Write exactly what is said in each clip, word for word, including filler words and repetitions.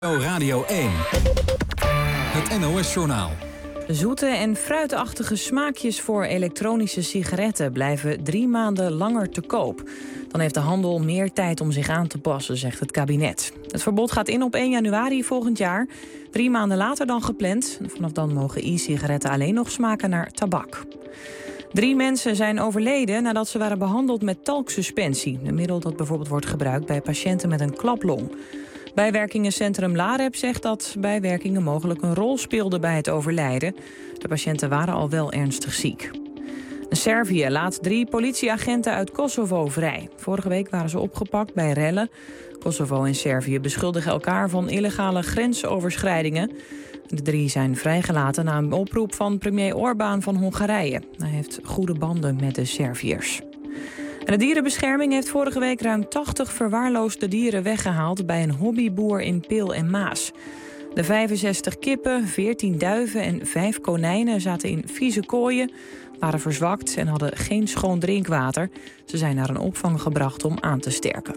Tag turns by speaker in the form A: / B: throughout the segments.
A: Radio één. Het N O S-journaal.
B: Zoete en fruitachtige smaakjes voor elektronische sigaretten blijven drie maanden langer te koop. Dan heeft de handel meer tijd om zich aan te passen, zegt het kabinet. Het verbod gaat in op één januari volgend jaar. Drie maanden later dan gepland. Vanaf dan mogen e-sigaretten alleen nog smaken naar tabak. Drie mensen zijn overleden nadat ze waren behandeld met talksuspensie. Een middel dat bijvoorbeeld wordt gebruikt bij patiënten met een klaplong. Bijwerkingencentrum Lareb zegt dat bijwerkingen mogelijk een rol speelden bij het overlijden. De patiënten waren al wel ernstig ziek. Servië laat drie politieagenten uit Kosovo vrij. Vorige week waren ze opgepakt bij rellen. Kosovo en Servië beschuldigen elkaar van illegale grensoverschrijdingen. De drie zijn vrijgelaten na een oproep van premier Orbán van Hongarije. Hij heeft goede banden met de Serviërs. En de dierenbescherming heeft vorige week ruim tachtig verwaarloosde dieren weggehaald bij een hobbyboer in Peel en Maas. De vijfenzestig kippen, veertien duiven en vijf konijnen zaten in vieze kooien, waren verzwakt en hadden geen schoon drinkwater. Ze zijn naar een opvang gebracht om aan te sterken.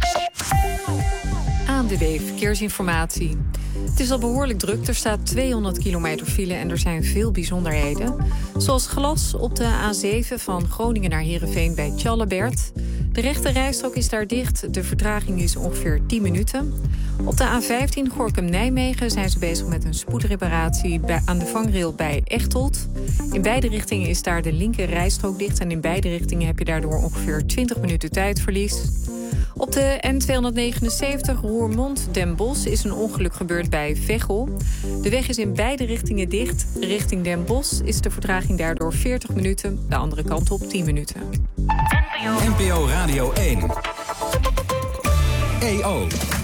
C: A N W B Verkeersinformatie. Het is al behoorlijk druk. Er staat tweehonderd kilometer file en er zijn veel bijzonderheden. Zoals glas op de A zeven van Groningen naar Heerenveen bij Tjallebert. De rechte rijstrook is daar dicht. De vertraging is ongeveer tien minuten. Op de A vijftien Gorinchem-Nijmegen zijn ze bezig met een spoedreparatie bij, aan de vangrail bij Echteld. In beide richtingen is daar de linker rijstrook dicht. En in beide richtingen heb je daardoor ongeveer twintig minuten tijdverlies. Op de N tweehonderdnegenenzeventig Roermond-Den Bosch is een ongeluk gebeurd bij Veghel. De weg is in beide richtingen dicht. Richting Den Bosch is de vertraging daardoor veertig minuten. De andere kant op tien minuten.
A: N P O Radio één. E O.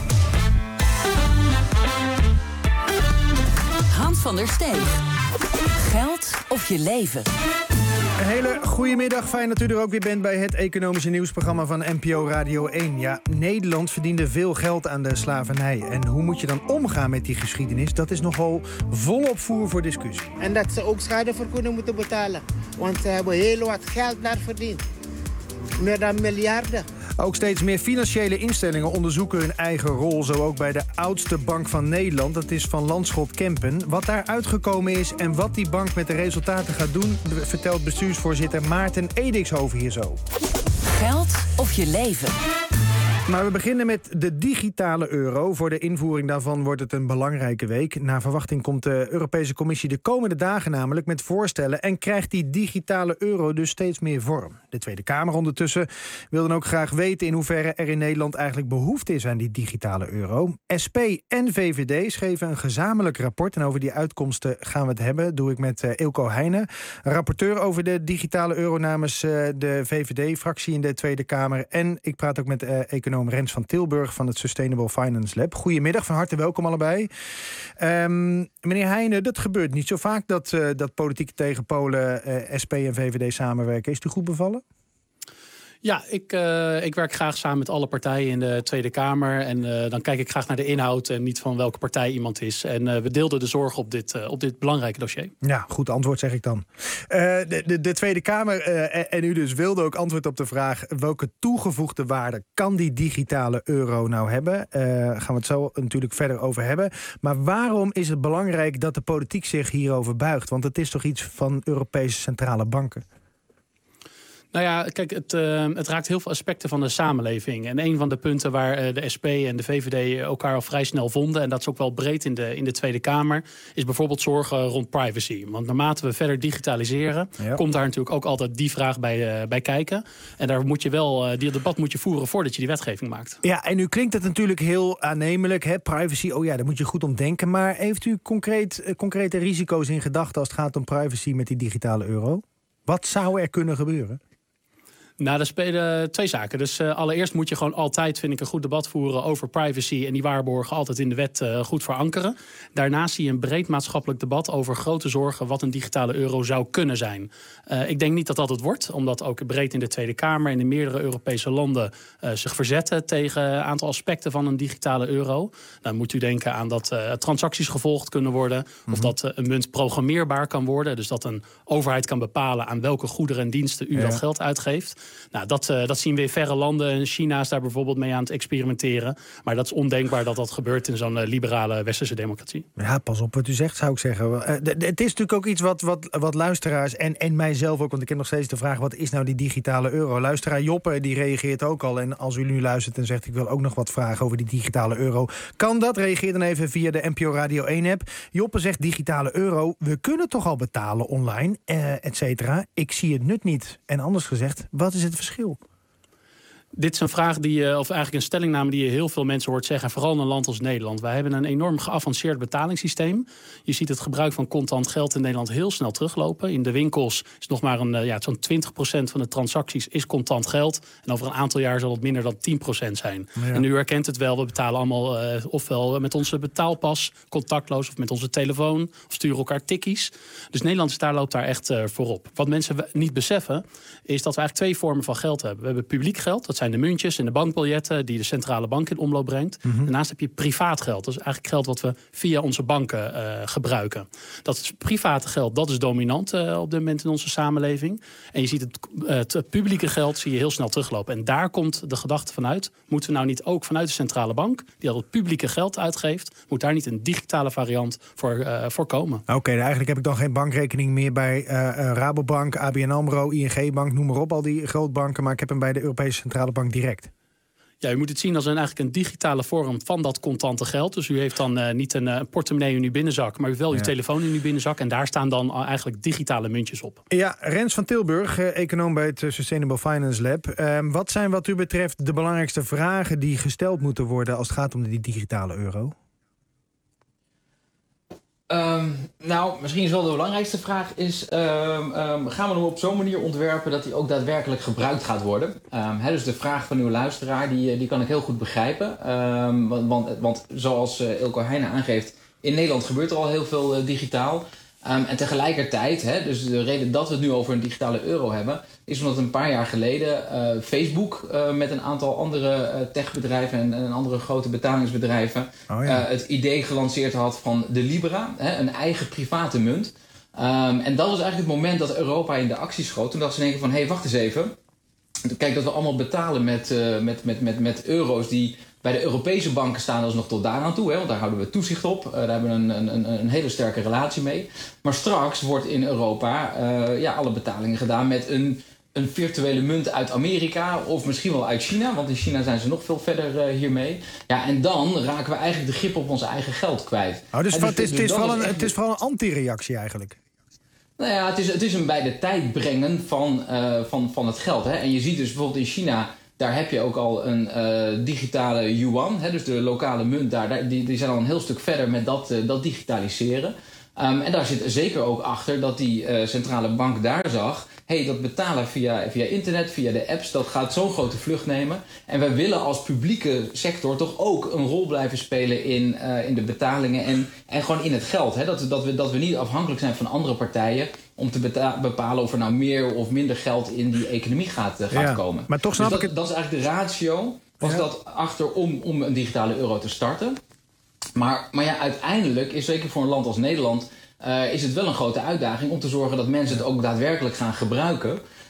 D: Hans van der Steeg. Geld of je leven.
E: Een hele goede middag. Fijn dat u er ook weer bent bij het economische nieuwsprogramma van N P O Radio één. Ja, Nederland verdiende veel geld aan de slavernij. En hoe moet je dan omgaan met die geschiedenis? Dat is nogal volop voer voor discussie.
F: En dat ze ook schadevergoeding moeten betalen. Want ze hebben heel wat geld daar verdiend. Meer dan miljarden.
E: Ook steeds meer financiële instellingen onderzoeken hun eigen rol. Zo ook bij de oudste bank van Nederland. Dat is Van Lanschot Kempen. Wat daar uitgekomen is en wat die bank met de resultaten gaat doen, vertelt bestuursvoorzitter Maarten Edikshoven hier zo.
D: Geld of je leven.
E: Maar we beginnen met de digitale euro. Voor de invoering daarvan wordt het een belangrijke week. Naar verwachting komt de Europese Commissie de komende dagen namelijk met voorstellen en krijgt die digitale euro dus steeds meer vorm. De Tweede Kamer ondertussen wil dan ook graag weten in hoeverre er in Nederland eigenlijk behoefte is aan die digitale euro. S P en V V D schreven een gezamenlijk rapport en over die uitkomsten gaan we het hebben. Dat doe ik met uh, Eelco Heijnen, rapporteur over de digitale euro namens uh, de V V D-fractie in de Tweede Kamer. En ik praat ook met uh, econoom Rens van Tilburg van het Sustainable Finance Lab. Goedemiddag, van harte welkom allebei. Um, meneer Heijnen, dat gebeurt niet zo vaak dat, uh, dat politieke tegenpolen uh, S P en V V D samenwerken. Is het u goed bevallen?
G: Ja, ik, uh, ik werk graag samen met alle partijen in de Tweede Kamer. En uh, dan kijk ik graag naar de inhoud en niet van welke partij iemand is. En uh, we deelden de zorg op dit, uh, op dit belangrijke dossier.
E: Ja, goed antwoord zeg ik dan. Uh, de, de, de Tweede Kamer uh, en u dus wilde ook antwoord op de vraag welke toegevoegde waarde kan die digitale euro nou hebben? Uh, gaan we het zo natuurlijk verder over hebben. Maar waarom is het belangrijk dat de politiek zich hierover buigt? Want het is toch iets van Europese centrale banken?
G: Nou ja, kijk, het, uh, het raakt heel veel aspecten van de samenleving. En een van de punten waar uh, de S P en de V V D elkaar al vrij snel vonden, en dat is ook wel breed in de, in de Tweede Kamer, is bijvoorbeeld zorgen rond privacy. Want naarmate we verder digitaliseren, ja, komt daar natuurlijk ook altijd die vraag bij, uh, bij kijken. En daar moet je wel, uh, die debat moet je voeren voordat je die wetgeving maakt.
E: Ja, en nu klinkt het natuurlijk heel aannemelijk, hè? Privacy, oh ja, daar moet je goed om denken. Maar heeft u concreet, uh, concrete risico's in gedachten als het gaat om privacy met die digitale euro? Wat zou er kunnen gebeuren?
G: Nou, er spelen twee zaken. Dus uh, allereerst moet je gewoon altijd, vind ik, een goed debat voeren over privacy en die waarborgen altijd in de wet uh, goed verankeren. Daarnaast zie je een breed maatschappelijk debat over grote zorgen wat een digitale euro zou kunnen zijn. Uh, ik denk niet dat dat het wordt, omdat ook breed in de Tweede Kamer en in meerdere Europese landen uh, zich verzetten tegen een aantal aspecten van een digitale euro. Dan moet u denken aan dat uh, transacties gevolgd kunnen worden, mm-hmm. of dat uh, een munt programmeerbaar kan worden. Dus dat een overheid kan bepalen aan welke goederen en diensten u ja. dat geld uitgeeft. Nou, dat, uh, dat zien we in verre landen. China is daar bijvoorbeeld mee aan het experimenteren. Maar dat is ondenkbaar dat dat gebeurt in zo'n uh, liberale westerse democratie.
E: Ja, pas op wat u zegt, zou ik zeggen. Uh, d- d- het is natuurlijk ook iets wat, wat, wat luisteraars en, en mijzelf ook, want ik heb nog steeds de vraag, wat is nou die digitale euro? Luisteraar Joppe, die reageert ook al. En als u nu luistert en zegt, ik wil ook nog wat vragen over die digitale euro, kan dat? Reageer dan even via de N P O Radio één app. Joppe zegt, digitale euro, we kunnen toch al betalen online, uh, et cetera. Ik zie het nut niet. En anders gezegd, wat is het verschil?
G: Dit is een vraag die, of eigenlijk een stellingname die je heel veel mensen hoort zeggen, vooral in een land als Nederland. Wij hebben een enorm geavanceerd betalingssysteem. Je ziet het gebruik van contant geld in Nederland heel snel teruglopen. In de winkels is nog maar een, ja, zo'n twintig procent van de transacties is contant geld. En over een aantal jaar zal het minder dan tien procent zijn. Ja. En u herkent het wel, we betalen allemaal uh, ofwel met onze betaalpas, contactloos, of met onze telefoon, of sturen elkaar tikkies. Dus Nederland is daar, loopt daar echt uh, voorop. Wat mensen niet beseffen, is dat we eigenlijk twee vormen van geld hebben. We hebben publiek geld, dat zijn de muntjes en de bankbiljetten die de centrale bank in omloop brengt. Mm-hmm. Daarnaast heb je privaat geld. Dat is eigenlijk geld wat we via onze banken uh, gebruiken. Dat is private geld, dat is dominant uh, op dit moment in onze samenleving. En je ziet het, uh, het publieke geld zie je heel snel teruglopen. En daar komt de gedachte vanuit. Moeten we nou niet ook vanuit de centrale bank, die al het publieke geld uitgeeft, moet daar niet een digitale variant voor, uh, voor komen?
E: Oké, okay, eigenlijk heb ik dan geen bankrekening meer bij uh, Rabobank, A B N AMRO, I N G-bank, noem maar op, al die grootbanken, maar ik heb hem bij de Europese Centrale Bank direct.
G: Ja, u moet het zien als een, eigenlijk een digitale vorm van dat contante geld. Dus u heeft dan uh, niet een uh, portemonnee in uw binnenzak, maar u heeft wel ja. uw telefoon in uw binnenzak. En daar staan dan uh, eigenlijk digitale muntjes op.
E: Ja, Rens van Tilburg, uh, econoom bij het uh, Sustainable Finance Lab. Uh, wat zijn wat u betreft de belangrijkste vragen die gesteld moeten worden als het gaat om die digitale euro?
H: Um, nou, misschien is wel de belangrijkste vraag is, um, um, gaan we hem op zo'n manier ontwerpen dat hij ook daadwerkelijk gebruikt gaat worden? Um, he, dus de vraag van uw luisteraar, die, die kan ik heel goed begrijpen. Um, want, want, want zoals uh, Eelco Heijnen aangeeft, in Nederland gebeurt er al heel veel uh, digitaal. Um, en tegelijkertijd, hè, dus de reden dat we het nu over een digitale euro hebben, is omdat een paar jaar geleden uh, Facebook uh, met een aantal andere uh, techbedrijven en, en andere grote betalingsbedrijven oh ja. uh, het idee gelanceerd had van de Libra, hè, een eigen private munt. Um, en dat was eigenlijk het moment dat Europa in de actie schoot. Toen dacht ze in één keer van, hé, hey, wacht eens even. Kijk, dat we allemaal betalen met, uh, met, met, met, met euro's die bij de Europese banken staan, dat is nog tot daaraan toe, hè, want daar houden we toezicht op. Uh, daar hebben we een, een, een hele sterke relatie mee. Maar straks wordt in Europa uh, ja, alle betalingen gedaan met een, een virtuele munt uit Amerika of misschien wel uit China, want in China zijn ze nog veel verder uh, hiermee. Ja, en dan raken we eigenlijk de grip op ons eigen geld kwijt.
E: Oh, dus,
H: dus,
E: het, is,
H: dus
E: het, is vooral een,
H: echt...
E: het is vooral een anti-reactie eigenlijk.
H: Nou ja, het is, het is een bij de tijd brengen van, uh, van, van het geld. Hè. En je ziet dus bijvoorbeeld in China, daar heb je ook al een uh, digitale yuan, hè, dus de lokale munt daar, daar die, die zijn al een heel stuk verder met dat, uh, dat digitaliseren. Um, en daar zit zeker ook achter dat die uh, centrale bank daar zag, hé, hey, dat betalen via, via internet, via de apps, dat gaat zo'n grote vlucht nemen. En wij willen als publieke sector toch ook een rol blijven spelen in, uh, in de betalingen en, en gewoon in het geld. Hè? Dat, dat, we, dat we niet afhankelijk zijn van andere partijen om te beta- bepalen of er nou meer of minder geld in die economie gaat, uh, gaat ja, komen.
E: Maar toch snap
H: dus dat,
E: ik het...
H: dat is eigenlijk de ratio, was ja. dat achter om, om een digitale euro te starten. Maar, maar ja, uiteindelijk is zeker voor een land als Nederland Uh, is het wel een grote uitdaging om te zorgen dat mensen het ook daadwerkelijk gaan gebruiken.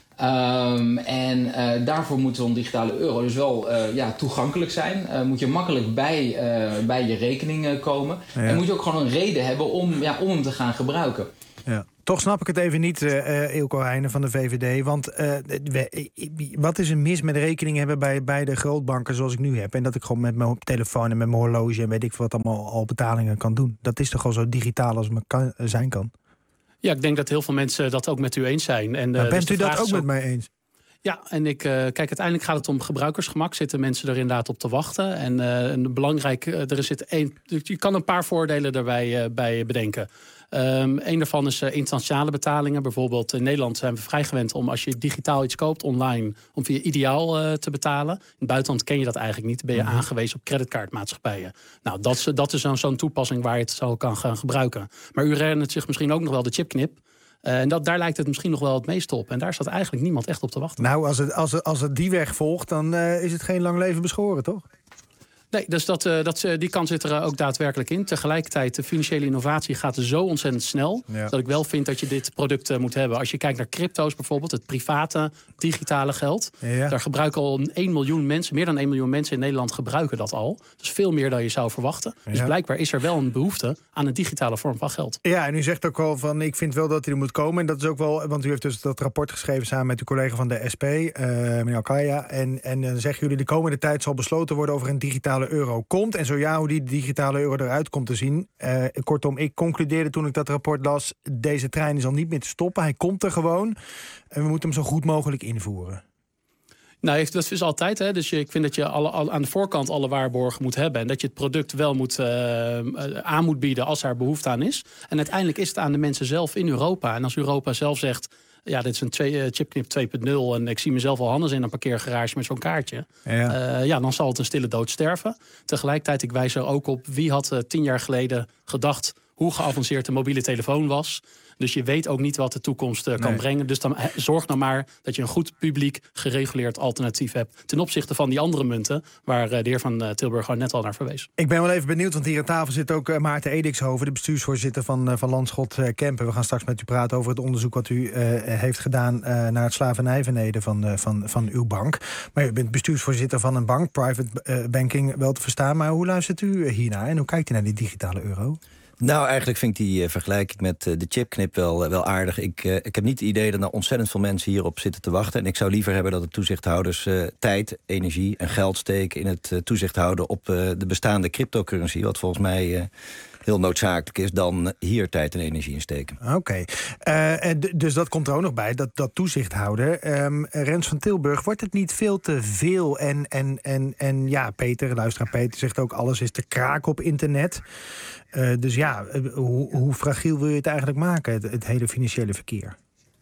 H: Um, en uh, daarvoor moet zo'n digitale euro dus wel uh, ja, toegankelijk zijn. Uh, moet je makkelijk bij, uh, bij je rekening uh, komen. Ja. En moet je ook gewoon een reden hebben om, ja, om hem te gaan gebruiken.
E: Ja. Toch snap ik het even niet, uh, Eelco Heijnen van de V V D. Want uh, we, wat is er mis met rekening hebben bij, bij de grootbanken zoals ik nu heb? En dat ik gewoon met mijn telefoon en met mijn horloge en weet ik wat allemaal al betalingen kan doen. Dat is toch al zo digitaal als het kan, zijn kan?
G: Ja, ik denk dat heel veel mensen dat ook met u eens zijn. En, uh,
E: maar bent
G: dus
E: u dat ook
G: zo...
E: met mij eens?
G: Ja, en ik, uh, kijk, uiteindelijk gaat het om gebruikersgemak. Zitten mensen er inderdaad op te wachten. En uh, een belangrijk, uh, er zit één, je kan een paar voordelen daarbij uh, bij bedenken. Um, een daarvan is uh, internationale betalingen. Bijvoorbeeld in Nederland zijn we vrij gewend om als je digitaal iets koopt online, om via Ideaal uh, te betalen. In het buitenland ken je dat eigenlijk niet. Ben je mm-hmm. aangewezen op creditcardmaatschappijen. Nou, dat is, dat is zo'n, zo'n toepassing waar je het zo kan gaan gebruiken. Maar u herinnert zich misschien ook nog wel de chipknip. Uh, en dat, daar lijkt het misschien nog wel het meest op. En daar staat eigenlijk niemand echt op te wachten.
E: Nou, als het, als het, als het die weg volgt, dan uh, is het geen lang leven beschoren, toch?
G: Nee, dus dat, uh, dat, uh, die kans zit er uh, ook daadwerkelijk in. Tegelijkertijd, de financiële innovatie gaat zo ontzettend snel... Ja. dat ik wel vind dat je dit product uh, moet hebben. Als je kijkt naar crypto's bijvoorbeeld, het private digitale geld... Ja. daar gebruiken al één miljoen mensen, meer dan één miljoen mensen in Nederland gebruiken dat al. Dus veel meer dan je zou verwachten. Ja. Dus blijkbaar is er wel een behoefte aan een digitale vorm van geld.
E: Ja, en u zegt ook wel van, ik vind wel dat hij er moet komen. En dat is ook wel, want u heeft dus dat rapport geschreven samen met uw collega van de S P, uh, meneer Alkaya. En, en dan zeggen jullie, de komende tijd zal besloten worden over een digitale euro komt. En zo ja, hoe die digitale euro eruit komt te zien. Uh, kortom, ik concludeerde toen ik dat rapport las, deze trein is al niet meer te stoppen. Hij komt er gewoon. En we moeten hem zo goed mogelijk invoeren.
G: Nou, dat is altijd. Hè. Dus ik vind dat je alle, alle, aan de voorkant alle waarborgen moet hebben. En dat je het product wel moet, uh, aan moet bieden als daar behoefte aan is. En uiteindelijk is het aan de mensen zelf in Europa. En als Europa zelf zegt, ja, dit is een twee, uh, chipknip twee punt nul... en ik zie mezelf al anders in een parkeergarage met zo'n kaartje. Ja. Uh, ja, dan zal het een stille dood sterven. Tegelijkertijd, ik wijs er ook op, wie had uh, tien jaar geleden gedacht hoe geavanceerd de mobiele telefoon was. Dus je weet ook niet wat de toekomst uh, kan nee. brengen. Dus dan he, zorg nou maar dat je een goed publiek gereguleerd alternatief hebt ten opzichte van die andere munten waar uh, de heer van uh, Tilburg net al naar verwees.
E: Ik ben wel even benieuwd, want hier aan tafel zit ook uh, Maarten Edixhoven, de bestuursvoorzitter van, uh, van Landschot uh, Kempen. We gaan straks met u praten over het onderzoek wat u uh, heeft gedaan uh, naar het slavernijverleden van, uh, van, van uw bank. Maar u bent bestuursvoorzitter van een bank, private uh, banking wel te verstaan. Maar hoe luistert u hiernaar en hoe kijkt u naar die digitale euro?
I: Nou, eigenlijk vind ik die uh, vergelijking met uh, de chipknip wel, uh, wel aardig. Ik, uh, ik heb niet het idee dat er ontzettend veel mensen hierop zitten te wachten. En ik zou liever hebben dat de toezichthouders uh, tijd, energie en geld steken in het uh, toezicht houden op uh, de bestaande cryptocurrency. Wat volgens mij uh, heel noodzakelijk is, dan hier tijd en energie in steken.
E: Oké, okay. uh, d- dus dat komt er ook nog bij, dat, dat toezicht houden. Um, Rens van Tilburg, wordt het niet veel te veel? En, en, en, en ja, Peter, luisteraar Peter, zegt ook alles is te kraken op internet. Uh, dus ja, uh, hoe, hoe fragiel wil je het eigenlijk maken, het, het hele financiële verkeer?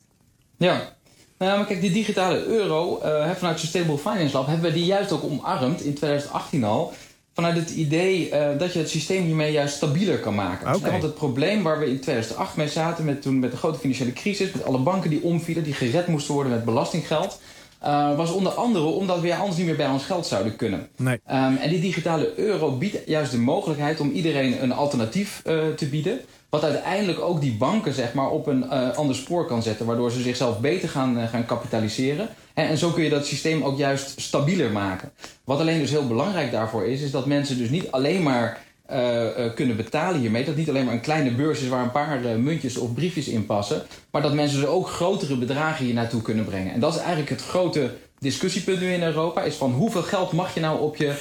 H: Ja, nou, maar kijk, die digitale euro, uh, vanuit Sustainable Finance Lab hebben we die juist ook omarmd in twintig achttien al. Vanuit het idee uh, dat je het systeem hiermee juist stabieler kan maken. Okay. Want het probleem waar we in tweeduizend acht mee zaten, met, toen met de grote financiële crisis, met alle banken die omvielen, die gered moesten worden met belastinggeld, Uh, was onder andere omdat we ja, anders niet meer bij ons geld zouden kunnen. Nee. Um, en die digitale euro biedt juist de mogelijkheid om iedereen een alternatief uh, te bieden. Wat uiteindelijk ook die banken zeg maar, op een uh, ander spoor kan zetten. Waardoor ze zichzelf beter gaan, uh, gaan kapitaliseren. En, en zo kun je dat systeem ook juist stabieler maken. Wat alleen dus heel belangrijk daarvoor is, is dat mensen dus niet alleen maar Uh, uh, kunnen betalen hiermee. Dat niet alleen maar een kleine beurs is waar een paar uh, muntjes of briefjes in passen. Maar dat mensen dus ook grotere bedragen hier naartoe kunnen brengen. En dat is eigenlijk het grote discussiepunt nu in Europa. Is van hoeveel geld mag je nou op je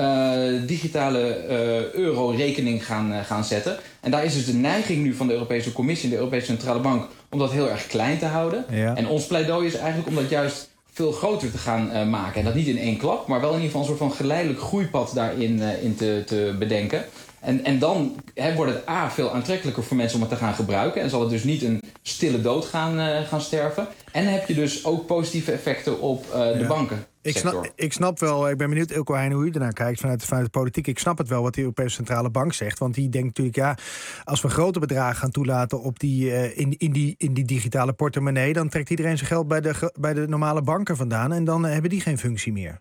H: uh, digitale uh, euro-rekening gaan, uh, gaan zetten. En daar is dus de neiging nu van de Europese Commissie en de Europese Centrale Bank om dat heel erg klein te houden. Ja. En ons pleidooi is eigenlijk om dat juist veel groter te gaan uh, maken. En dat niet in één klap, maar wel in ieder geval een soort van geleidelijk groeipad daarin uh, in te, te bedenken. En, en dan he, wordt het A veel aantrekkelijker voor mensen om het te gaan gebruiken. En zal het dus niet een stille dood gaan, uh, gaan sterven. En heb je dus ook positieve effecten op uh, de ja. banken.
E: Ik snap, ik snap wel, ik ben benieuwd, Ilko Heijn, hoe u ernaar kijkt vanuit, vanuit de politiek. Ik snap het wel wat de Europese Centrale Bank zegt. Want die denkt natuurlijk, ja, als we grote bedragen gaan toelaten op die, uh, in, in, die, in die digitale portemonnee, dan trekt iedereen zijn geld bij de, bij de normale banken vandaan. En dan uh, hebben die geen functie meer.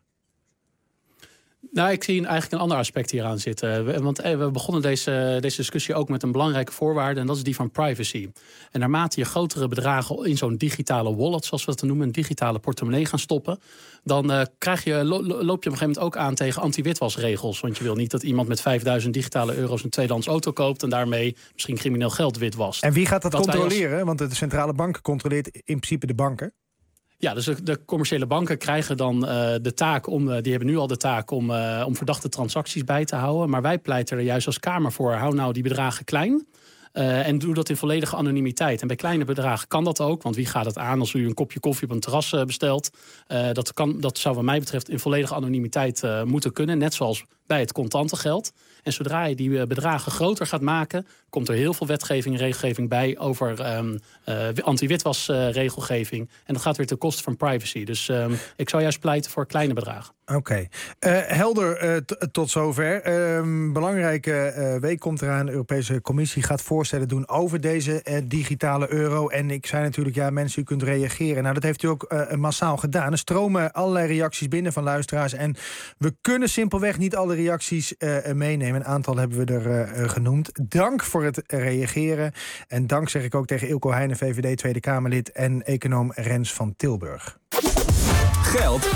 G: Nou, ik zie eigenlijk een ander aspect hieraan zitten. Want we begonnen deze, deze discussie ook met een belangrijke voorwaarde, en dat is die van privacy. En naarmate je grotere bedragen in zo'n digitale wallet, zoals we dat noemen, een digitale portemonnee gaan stoppen, dan uh, krijg je, lo, loop je op een gegeven moment ook aan tegen anti-witwasregels. Want je wil niet dat iemand met vijfduizend digitale euro's een tweedehands auto koopt en daarmee misschien crimineel geld witwast.
E: En wie gaat dat Wat controleren? Als... Want de centrale bank controleert in principe de banken.
G: Ja, dus de, de commerciële banken krijgen dan uh, de taak om, uh, die hebben nu al de taak om, uh, om verdachte transacties bij te houden. Maar wij pleiten er juist als Kamer voor, hou nou die bedragen klein. Uh, en doe dat in volledige anonimiteit. En bij kleine bedragen kan dat ook. Want wie gaat het aan als u een kopje koffie op een terras uh, bestelt? Uh, dat, kan, dat zou wat mij betreft in volledige anonimiteit uh, moeten kunnen. Net zoals bij het contante geld. En zodra je die uh, bedragen groter gaat maken, komt er heel veel wetgeving en regelgeving bij over um, uh, anti-witwasregelgeving. Uh, en dat gaat weer ten koste van privacy. Dus um, ik zou juist pleiten voor kleine bedragen.
E: Oké. Okay. Uh, helder uh, t- tot zover. Uh, belangrijke uh, week komt eraan. De Europese Commissie gaat voorstellen doen over deze uh, digitale euro. En ik zei natuurlijk, ja, mensen, u kunt reageren. Nou, dat heeft u ook uh, massaal gedaan. Er stromen allerlei reacties binnen van luisteraars. En we kunnen simpelweg niet alle de reacties uh, meenemen. Een aantal hebben we er uh, genoemd. Dank voor het reageren. En dank zeg ik ook tegen Eelco Heijnen, V V D Tweede Kamerlid... en econoom Rens van Tilburg.
A: Geld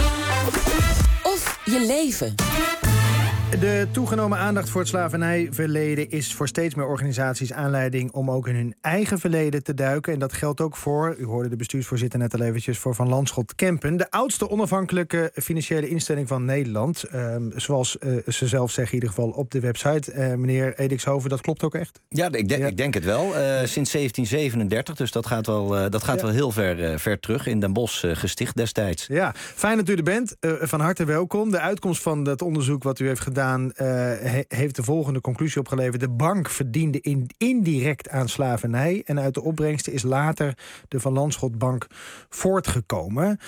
D: of je leven.
E: De toegenomen aandacht voor het slavernijverleden is voor steeds meer organisaties aanleiding om ook in hun eigen verleden te duiken. En dat geldt ook voor, u hoorde de bestuursvoorzitter net al eventjes, voor Van Lanschot Kempen, de oudste onafhankelijke financiële instelling van Nederland. Uh, zoals uh, ze zelf zeggen in ieder geval op de website. Uh, meneer Edixhoven, dat klopt ook echt?
I: Ja, ik, de- ja. ik denk het wel. Uh, sinds zeventien zevenendertig, dus dat gaat wel, uh, dat gaat ja. wel heel ver, uh, ver terug. In Den Bosch uh, gesticht destijds.
E: Ja, fijn dat u er bent. Uh, van harte welkom. De uitkomst van het onderzoek wat u heeft gedaan Uh, he, heeft de volgende conclusie opgeleverd. De bank verdiende in, indirect aan slavernij. En uit de opbrengsten is later de Van Lanschot Bank voortgekomen.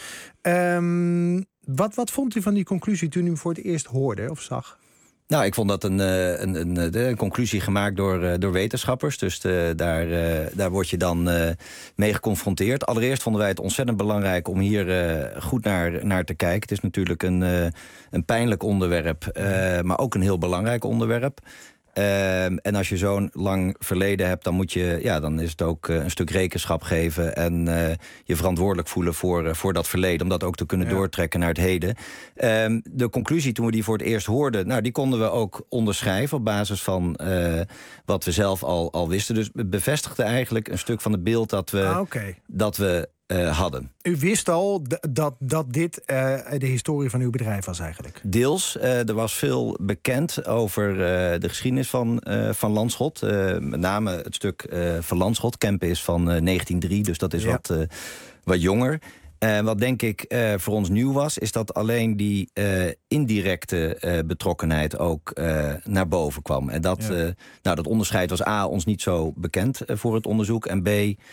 E: Um, wat, wat vond u van die conclusie toen u hem voor het eerst hoorde of zag?
I: Nou, ik vond dat een, een, een, een conclusie gemaakt door, door wetenschappers. Dus de, daar, daar word je dan mee geconfronteerd. Allereerst vonden wij het ontzettend belangrijk om hier goed naar, naar te kijken. Het is natuurlijk een, een pijnlijk onderwerp, maar ook een heel belangrijk onderwerp. Uh, en als je zo'n lang verleden hebt, dan moet je, ja, dan is het ook uh, een stuk rekenschap geven en uh, je verantwoordelijk voelen voor, uh, voor dat verleden, om dat ook te kunnen ja. doortrekken naar het heden. Uh, de conclusie toen we die voor het eerst hoorden, nou, die konden we ook onderschrijven op basis van uh, wat we zelf al, al wisten. Dus het bevestigde eigenlijk een stuk van het beeld dat we,
E: ah, okay.
I: dat we uh, hadden.
E: U wist al d- dat, dat dit uh, de historie van uw bedrijf was eigenlijk?
I: Deels. Uh, er was veel bekend over uh, de geschiedenis van, uh, van Lanschot. Uh, met name het stuk uh, van Lanschot. Kempen is van uh, negentien nul drie, dus dat is ja. wat, uh, wat jonger. Uh, wat denk ik uh, voor ons nieuw was, is dat alleen die uh, indirecte uh, betrokkenheid ook uh, naar boven kwam. En dat, ja. uh, nou, dat onderscheid was A, ons niet zo bekend uh, voor het onderzoek. En B,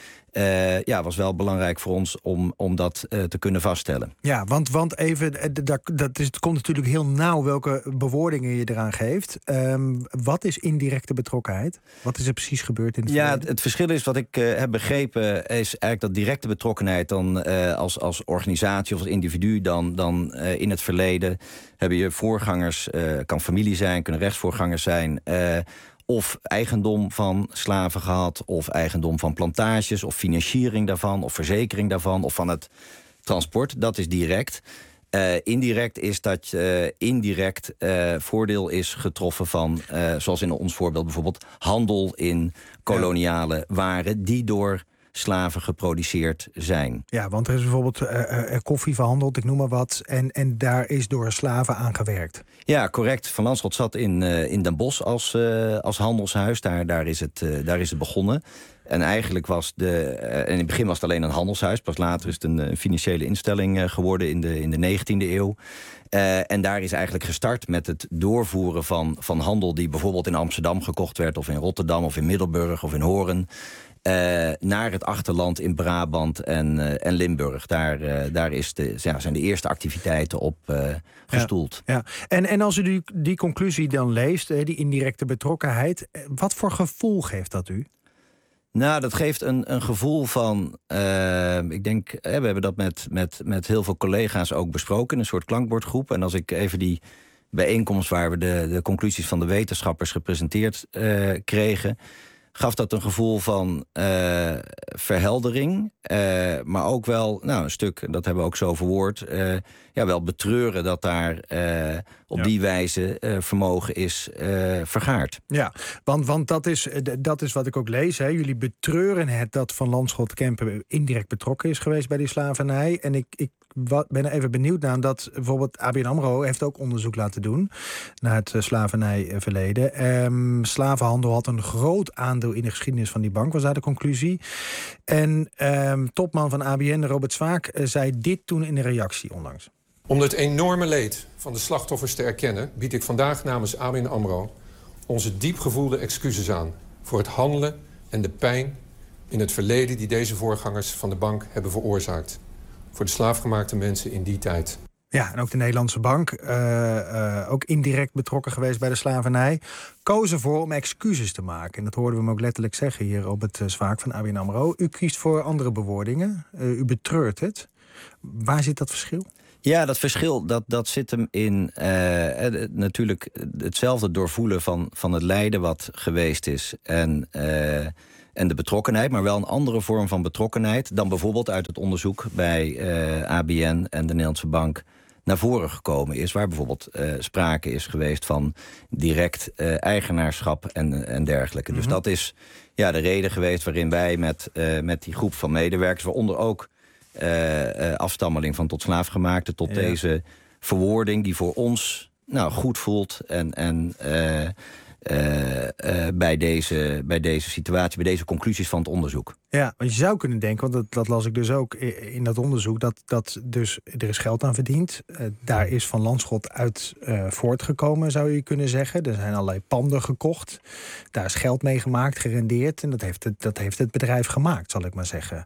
I: uh, ja, was wel belangrijk voor ons om, om dat uh, te kunnen vaststellen.
E: Ja, want, want even, dat, dat is, het komt natuurlijk heel nauw welke bewoordingen je eraan geeft. Um, wat is indirecte betrokkenheid? Wat is er precies gebeurd in het
I: Ja,
E: verleden?
I: Het, het verschil is, wat ik uh, heb begrepen, is eigenlijk dat directe betrokkenheid dan uh, als, als organisatie of als individu dan, dan uh, in het verleden hebben je voorgangers, uh, kan familie zijn, kunnen rechtsvoorgangers zijn, Uh, of eigendom van slaven gehad, of eigendom van plantages, of financiering daarvan, of verzekering daarvan, of van het transport. Dat is direct. Uh, indirect is dat uh, indirect uh, voordeel is getroffen van, uh, zoals in ons voorbeeld bijvoorbeeld, handel in koloniale ja. waren die door slaven geproduceerd zijn.
E: Ja, want er is bijvoorbeeld uh, uh, koffie verhandeld, ik noem maar wat, en, en daar is door slaven aan gewerkt.
I: Ja, correct. Van Lanschot zat in, uh, in Den Bosch als, uh, als handelshuis. Daar, daar, is het, uh, daar is het begonnen. En eigenlijk was de. Uh, in het begin was het alleen een handelshuis. Pas later is het een, een financiële instelling uh, geworden in de, in de negentiende eeuw. Uh, en daar is eigenlijk gestart met het doorvoeren van, van handel die bijvoorbeeld in Amsterdam gekocht werd, of in Rotterdam, of in Middelburg, of in Hoorn. Uh, naar het achterland in Brabant en, uh, en Limburg. Daar, uh, daar is de, ja, zijn de eerste activiteiten op uh, gestoeld.
E: Ja, ja. En, en als u die, die conclusie dan leest, die indirecte betrokkenheid, wat voor gevoel geeft dat u?
I: Nou, dat geeft een, een gevoel van, uh, ik denk, we hebben dat met, met, met heel veel collega's ook besproken, een soort klankbordgroep. En als ik even die bijeenkomst waar we de, de conclusies van de wetenschappers gepresenteerd uh, kregen, gaf dat een gevoel van uh, verheldering. Uh, maar ook wel, nou, een stuk, dat hebben we ook zo verwoord, Uh, ja, wel betreuren dat daar uh, op ja. die wijze uh, vermogen is uh, vergaard.
E: Ja, want, want dat, is, dat is wat ik ook lees. Hè. Jullie betreuren het dat Van Lanschot Kempen indirect betrokken is geweest bij die slavernij. En ik, ik ben er even benieuwd naar, dat bijvoorbeeld A B N AMRO heeft ook onderzoek laten doen naar het slavernijverleden. Um, slavenhandel had een groot aandeel in de geschiedenis van die bank, was daar de conclusie. En um, topman van A B N, Robert Zwaak, uh, zei dit toen in een reactie onlangs.
J: Om het enorme leed van de slachtoffers te erkennen, bied ik vandaag namens A B N AMRO onze diep gevoelde excuses aan voor het handelen en de pijn in het verleden die deze voorgangers van de bank hebben veroorzaakt. Voor de slaafgemaakte mensen in die tijd.
E: Ja, en ook de Nederlandse bank, uh, uh, ook indirect betrokken geweest bij de slavernij, koos ervoor om excuses te maken. En dat hoorden we hem ook letterlijk zeggen hier op het uh, Zwaak van A B N AMRO. U kiest voor andere bewoordingen, uh, u betreurt het. Waar zit dat verschil?
I: Ja, dat verschil dat, dat zit hem in uh, natuurlijk hetzelfde doorvoelen van, van het lijden wat geweest is en, uh, en de betrokkenheid, maar wel een andere vorm van betrokkenheid dan bijvoorbeeld uit het onderzoek bij uh, A B N en de Nederlandse Bank naar voren gekomen is, waar bijvoorbeeld uh, sprake is geweest van direct uh, eigenaarschap en, en dergelijke. Mm-hmm. Dus dat is ja, de reden geweest waarin wij met, uh, met die groep van medewerkers, waaronder ook Uh, uh, afstammeling van tot slaafgemaakte, tot ja. deze verwoording die voor ons nou, goed voelt en, en uh, uh, uh, bij, deze, bij deze situatie, bij deze conclusies van het onderzoek.
E: Ja, want je zou kunnen denken, want dat, dat las ik dus ook in dat onderzoek, dat, dat dus er is geld aan verdiend. Uh, daar is Van Lanschot uit uh, voortgekomen, zou je kunnen zeggen. Er zijn allerlei panden gekocht. Daar is geld mee gemaakt, gerendeerd. En dat heeft het, dat heeft het bedrijf gemaakt, zal ik maar zeggen.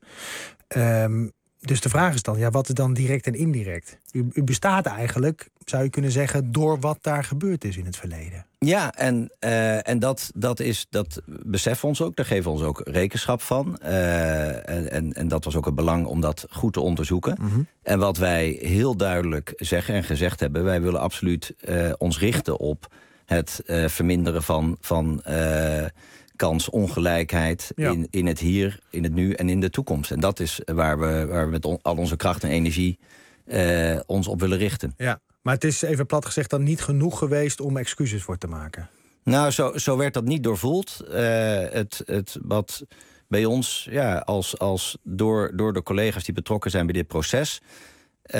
E: Um, Dus de vraag is dan, ja, wat is dan direct en indirect? U, u bestaat eigenlijk, zou je kunnen zeggen, door wat daar gebeurd is in het verleden.
I: Ja, en, uh, en dat, dat, is, dat beseffen we ons ook, daar geven we ons ook rekenschap van. Uh, en, en dat was ook het belang om dat goed te onderzoeken. Mm-hmm. En wat wij heel duidelijk zeggen en gezegd hebben, wij willen absoluut uh, ons richten op het uh, verminderen van... van uh, kansongelijkheid ja. in, in het hier, in het nu en in de toekomst. En dat is waar we, waar we met on, al onze kracht en energie uh, ons op willen richten.
E: Ja, maar het is even plat gezegd dan niet genoeg geweest om excuses voor te maken.
I: Nou, zo, zo werd dat niet doorvoeld. Uh, het, het wat bij ons, ja, als, als door, door de collega's die betrokken zijn bij dit proces, Uh,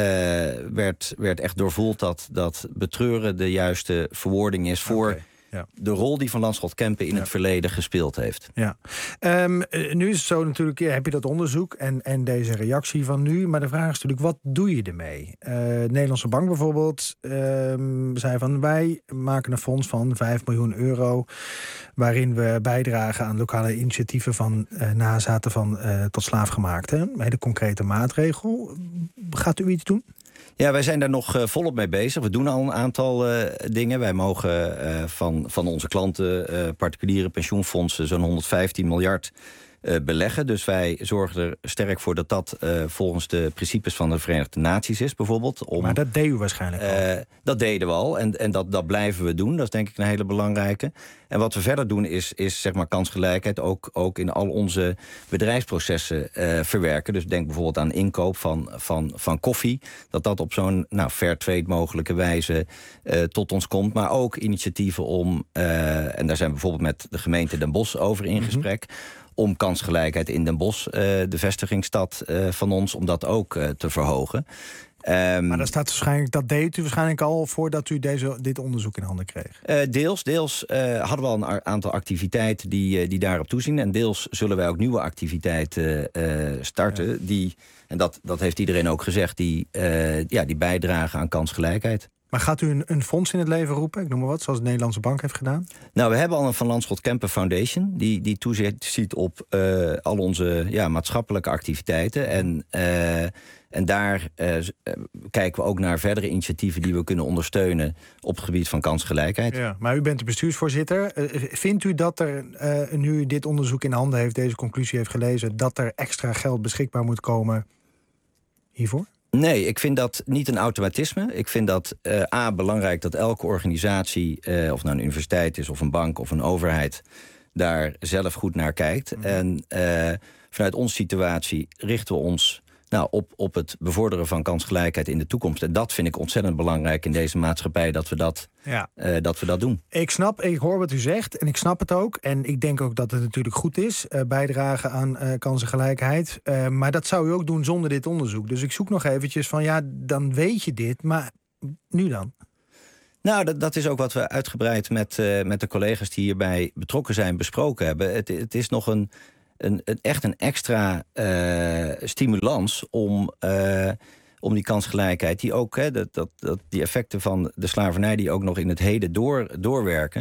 I: werd, werd echt doorvoeld dat, dat betreuren de juiste verwoording is voor okay. Ja. de rol die Van Lanschot Kempen in ja. het verleden gespeeld heeft.
E: Ja. Um, nu is het zo natuurlijk, ja, heb je dat onderzoek en, en deze reactie van nu. Maar de vraag is natuurlijk, wat doe je ermee? Uh, de Nederlandse Bank bijvoorbeeld um, zei van, wij maken een fonds van vijf miljoen euro... waarin we bijdragen aan lokale initiatieven van uh, nazaten van uh, tot slaafgemaakten. Een hele concrete maatregel. Gaat u iets doen?
I: Ja, wij zijn daar nog uh, volop mee bezig. We doen al een aantal uh, dingen. Wij mogen uh, van, van onze klanten, uh, particuliere pensioenfondsen, zo'n honderdvijftien miljard uh, beleggen. Dus wij zorgen er sterk voor dat dat uh, volgens de principes van de Verenigde Naties is, bijvoorbeeld. Om,
E: maar dat deed u waarschijnlijk al. Uh,
I: dat deden we al en, en dat, dat blijven we doen. Dat is denk ik een hele belangrijke. En wat we verder doen is, is zeg maar kansgelijkheid ook, ook in al onze bedrijfsprocessen uh, verwerken. Dus denk bijvoorbeeld aan inkoop van, van, van koffie. Dat dat op zo'n nou, fair trade mogelijke wijze uh, tot ons komt. Maar ook initiatieven om, uh, en daar zijn we bijvoorbeeld met de gemeente Den Bosch over in mm-hmm. gesprek, om kansgelijkheid in Den Bosch, uh, de vestigingsstad uh, van ons, om dat ook uh, te verhogen. Um,
E: maar dat staat waarschijnlijk, dat deed u waarschijnlijk al voordat u deze, dit onderzoek in handen kreeg?
I: Uh, deels. Deels uh, hadden we al een aantal activiteiten die, uh, die daarop toezien. En deels zullen wij ook nieuwe activiteiten uh, starten. Ja. Die, en dat, dat heeft iedereen ook gezegd, die, uh, ja, die bijdragen aan kansgelijkheid.
E: Maar gaat u een, een fonds in het leven roepen, ik noem maar wat, zoals de Nederlandse Bank heeft gedaan?
I: Nou, we hebben al een Van Lanschot Kempen Foundation, die, die toeziet op uh, al onze ja, maatschappelijke activiteiten. En, uh, en daar uh, kijken we ook naar verdere initiatieven die we kunnen ondersteunen op het gebied van kansgelijkheid.
E: Ja, maar u bent de bestuursvoorzitter. Uh, vindt u dat er, uh, nu u dit onderzoek in handen heeft, deze conclusie heeft gelezen, dat er extra geld beschikbaar moet komen hiervoor?
I: Nee, ik vind dat niet een automatisme. Ik vind dat uh, A, belangrijk dat elke organisatie, uh, of nou een universiteit is of een bank of een overheid, daar zelf goed naar kijkt. Mm-hmm. En uh, vanuit onze situatie richten we ons nou, op, op het bevorderen van kansgelijkheid in de toekomst. En dat vind ik ontzettend belangrijk in deze maatschappij, dat we dat, ja. uh, dat, we dat doen.
E: Ik snap, ik hoor wat u zegt en ik snap het ook. En ik denk ook dat het natuurlijk goed is, uh, bijdragen aan uh, kansengelijkheid. Uh, maar dat zou u ook doen zonder dit onderzoek. Dus ik zoek nog eventjes van, ja, dan weet je dit, maar nu dan?
I: Nou, dat, dat is ook wat we uitgebreid met, uh, met de collega's die hierbij betrokken zijn besproken hebben. Het, het is nog een... Een, een, echt een extra uh, stimulans om, uh, om die kansgelijkheid, die ook, hè, dat, dat, dat, die effecten van de slavernij, die ook nog in het heden door, doorwerken.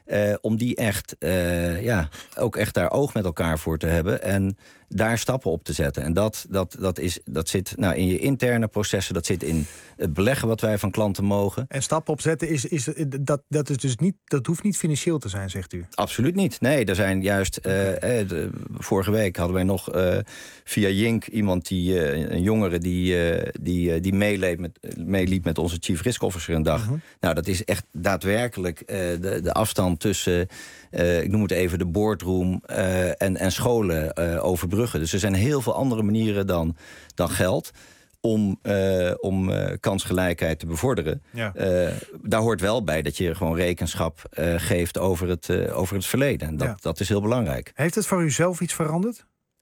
I: Uh, om die echt, uh, ja, ook echt daar oog met elkaar voor te hebben. En daar stappen op te zetten. En dat, dat, dat, is, dat zit nou, in je interne processen. Dat zit in het beleggen wat wij van klanten mogen.
E: En stappen opzetten, is, is, dat, dat, is dus niet, dat hoeft niet financieel te zijn, zegt u?
I: Absoluut niet. Nee, er zijn juist... Uh, de, vorige week hadden wij nog uh, via Jink iemand, die, uh, een jongere... die, uh, die, uh, die meeliep met, meeliep met onze Chief Risk Officer een dag. Uh-huh. Nou, dat is echt daadwerkelijk uh, de, de afstand tussen... Uh, ik noem het even de boardroom uh, en, en scholen uh, overbruggen. Dus er zijn heel veel andere manieren dan, dan geld... om, uh, om uh, kansgelijkheid te bevorderen. Ja. Uh, daar hoort wel bij dat je gewoon rekenschap uh, geeft over het, uh, over het verleden. En dat, ja. dat is heel belangrijk.
E: Heeft het voor u zelf iets veranderd?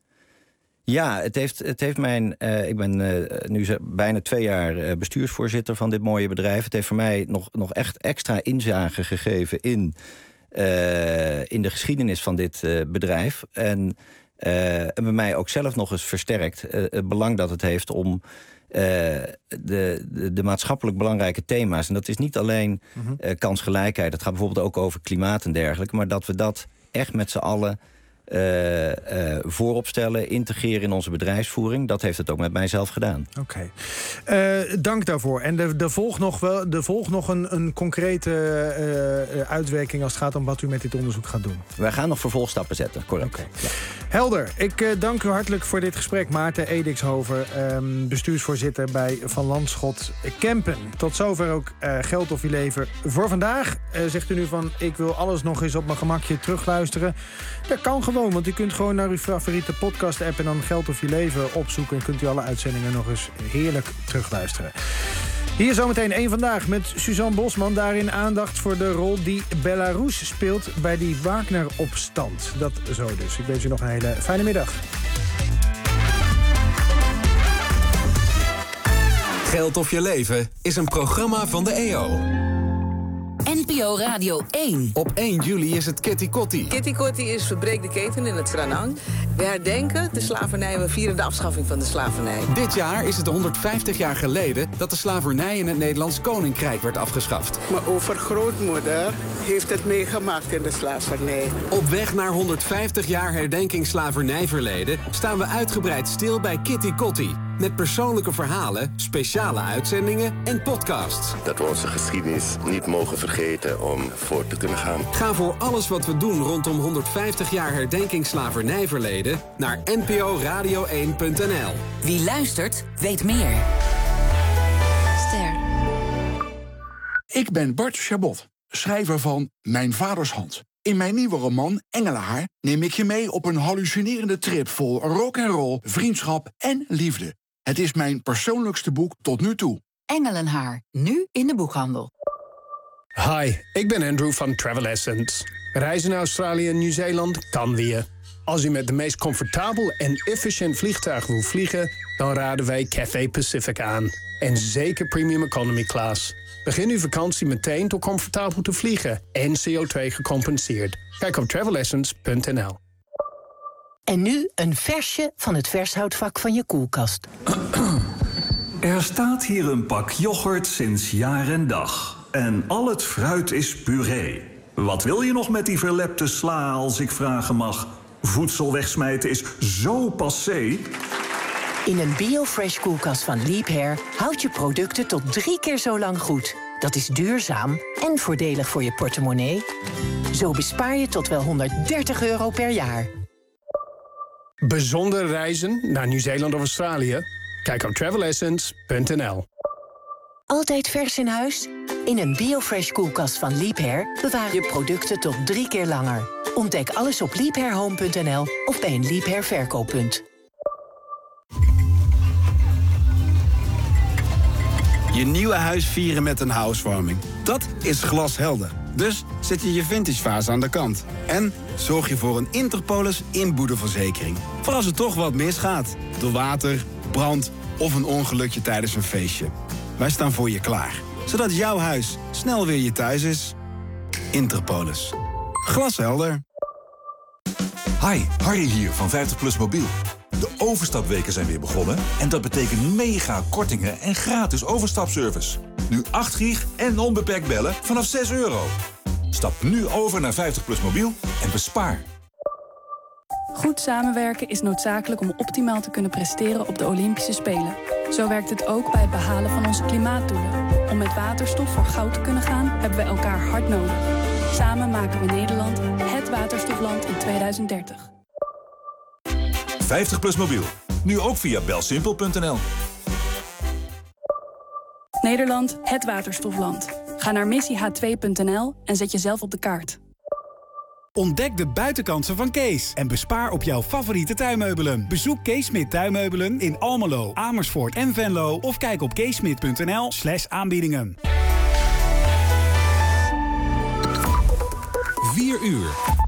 I: Ja, het heeft, het heeft mijn... Uh, ik ben uh, nu bijna twee jaar uh, bestuursvoorzitter van dit mooie bedrijf. Het heeft voor mij nog, nog echt extra inzage gegeven in... Uh, in de geschiedenis van dit uh, bedrijf. En, uh, en bij mij ook zelf nog eens versterkt uh, het belang dat het heeft om uh, de, de, de maatschappelijk belangrijke thema's. En dat is niet alleen mm-hmm. uh, kansgelijkheid. Het gaat bijvoorbeeld ook over klimaat en dergelijke. Maar dat we dat echt met z'n allen uh, uh, voorop stellen, integreren in onze bedrijfsvoering. Dat heeft het ook met mijzelf gedaan.
E: Oké. Okay. Uh, dank daarvoor. En er, er volgt nog, wel, er volgt nog een, een concrete uh, uitwerking als het gaat om wat u met dit onderzoek gaat doen.
I: Wij gaan nog vervolgstappen zetten, correct.
E: Okay. Ja. Helder. Ik uh, dank u hartelijk voor dit gesprek. Maarten Edixhoven, um, bestuursvoorzitter bij Van Lanschot Kempen. Tot zover ook uh, Geld of Je Leven voor vandaag. Uh, zegt u nu van, ik wil alles nog eens op mijn gemakje terugluisteren. Dat kan gewoon, want u kunt gewoon naar uw favoriete podcast-app... en dan Geld of Je Leven opzoeken... en kunt u alle uitzendingen nog eens heerlijk terugluisteren. Hier zometeen één Vandaag met Suzanne Bosman. Daarin aandacht voor de rol die Belarus speelt bij die Wagner-opstand. Dat zo dus. Ik wens u nog een hele fijne middag.
A: Geld of Je Leven is een programma van de E O.
D: N P O Radio één.
A: Op één juli is het Kitty Kotti.
K: Kitty Kotti is Verbreek de Keten in het Sranang. We herdenken de slavernij, we vieren de afschaffing van de slavernij.
A: Dit jaar is het honderdvijftig jaar geleden dat de slavernij in het Nederlands Koninkrijk werd afgeschaft.
L: Mijn overgrootmoeder heeft het meegemaakt in de slavernij.
A: Op weg naar honderdvijftig jaar herdenking slavernijverleden staan we uitgebreid stil bij Kitty Kotti. Met persoonlijke verhalen, speciale uitzendingen en podcasts.
M: Dat we onze geschiedenis niet mogen vergeten om voort te kunnen gaan.
A: Ga voor alles wat we doen rondom honderdvijftig jaar herdenking slavernijverleden naar n p o radio één punt n l.
D: Wie luistert, weet meer.
N: Ster. Ik ben Bart Chabot, schrijver van Mijn Vaders Hand. In mijn nieuwe roman Engelenhaar neem ik je mee op een hallucinerende trip vol rock'n'roll, vriendschap en liefde. Het is mijn persoonlijkste boek tot nu toe.
D: Engelenhaar, nu in de boekhandel.
O: Hi, ik ben Andrew van Travel Essence. Reizen naar Australië en Nieuw-Zeeland kan weer. Als u met de meest comfortabel en efficiënt vliegtuig wil vliegen, dan raden wij Cathay Pacific aan. En zeker Premium Economy Class. Begin uw vakantie meteen door comfortabel te vliegen en C O twee gecompenseerd. Kijk op travel essence punt n l.
P: En nu een versje van het vershoutvak van je koelkast.
Q: Er staat hier een pak yoghurt sinds jaar en dag. En al het fruit is puree. Wat wil je nog met die verlepte sla, als ik vragen mag? Voedsel wegsmijten is zo passé.
P: In een BioFresh koelkast van Leap Hair houd je producten tot drie keer zo lang goed. Dat is duurzaam en voordelig voor je portemonnee. Zo bespaar je tot wel honderddertig euro per jaar.
O: Bijzondere reizen naar Nieuw-Zeeland of Australië? Kijk op travel essence punt n l.
P: Altijd vers in huis? In een BioFresh koelkast van Leap Hair bewaar je producten tot drie keer langer. Ontdek alles op leap hair home punt n l of bij een Leap Hair verkooppunt.
R: Je nieuwe huis vieren met een housewarming. Dat is glashelder. Dus zet je je vintage vaas aan de kant. En zorg je voor een Interpolis inboedelverzekering. Voor als er toch wat misgaat. Door water, brand of een ongelukje tijdens een feestje. Wij staan voor je klaar. Zodat jouw huis snel weer je thuis is. Interpolis. Glashelder.
S: Hi, Harry hier van vijftig plus Mobiel. De overstapweken zijn weer begonnen en dat betekent mega kortingen en gratis overstapservice. Nu acht gig en onbeperkt bellen vanaf zes euro. Stap nu over naar vijftig plus mobiel en bespaar.
T: Goed samenwerken is noodzakelijk om optimaal te kunnen presteren op de Olympische Spelen. Zo werkt het ook bij het behalen van onze klimaatdoelen. Om met waterstof voor goud te kunnen gaan, hebben we elkaar hard nodig. Samen maken we Nederland het waterstofland in tweeduizend dertig.
S: vijftig plus mobiel. Nu ook via belsimpel punt n l.
T: Nederland, het waterstofland. Ga naar missie h twee punt n l en zet jezelf op de kaart.
U: Ontdek de buitenkansen van Kees en bespaar op jouw favoriete tuinmeubelen. Bezoek Kees Smit Tuinmeubelen in Almelo, Amersfoort en Venlo of kijk op keesmit punt n l slash aanbiedingen.
A: vier uur.